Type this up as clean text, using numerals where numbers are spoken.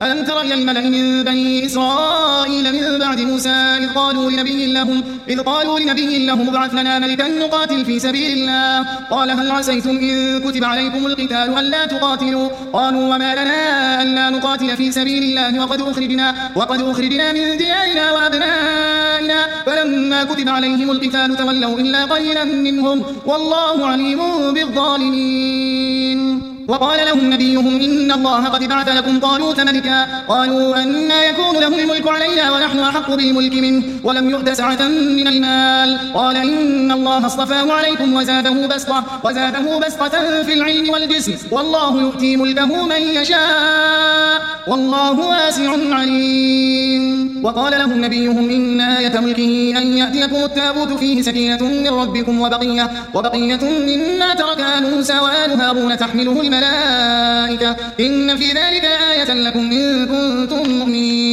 ألم تر إلى الملأ من بني إسرائيل من بعد موسى إذ قالوا لنبي لهم ابعث لنا ملكا نقاتل في سبيل الله قال هل عسيتم إن كتب عليكم القتال ألا تقاتلوا قالوا وما لنا ألا نقاتل في سبيل الله وقد أخرجنا من ديارنا وأبنائنا فلما كتب عليهم القتال تولوا إلا قليلا منهم والله عليم بالظالمين. وقال لهم نبيهم إن الله قد بعث لكم طالوت ملكا قالوا أنى يكون له الملك علينا ونحن أحق بالملك منه ولم يؤت سعة من المال قال إن الله اصطفاه عليكم وزاده بسطة في العلم والجسم والله يؤتي ملكه من يشاء والله واسع عليم. وقال لهم نبيهم إن آية ملكه أن يأتيكم التابوت فيه سكينة من ربكم وبقية مما ترك آل موسى وآل هارون تحمله الملائكة إن في ذلك آية لكم إن كنتم مؤمنين.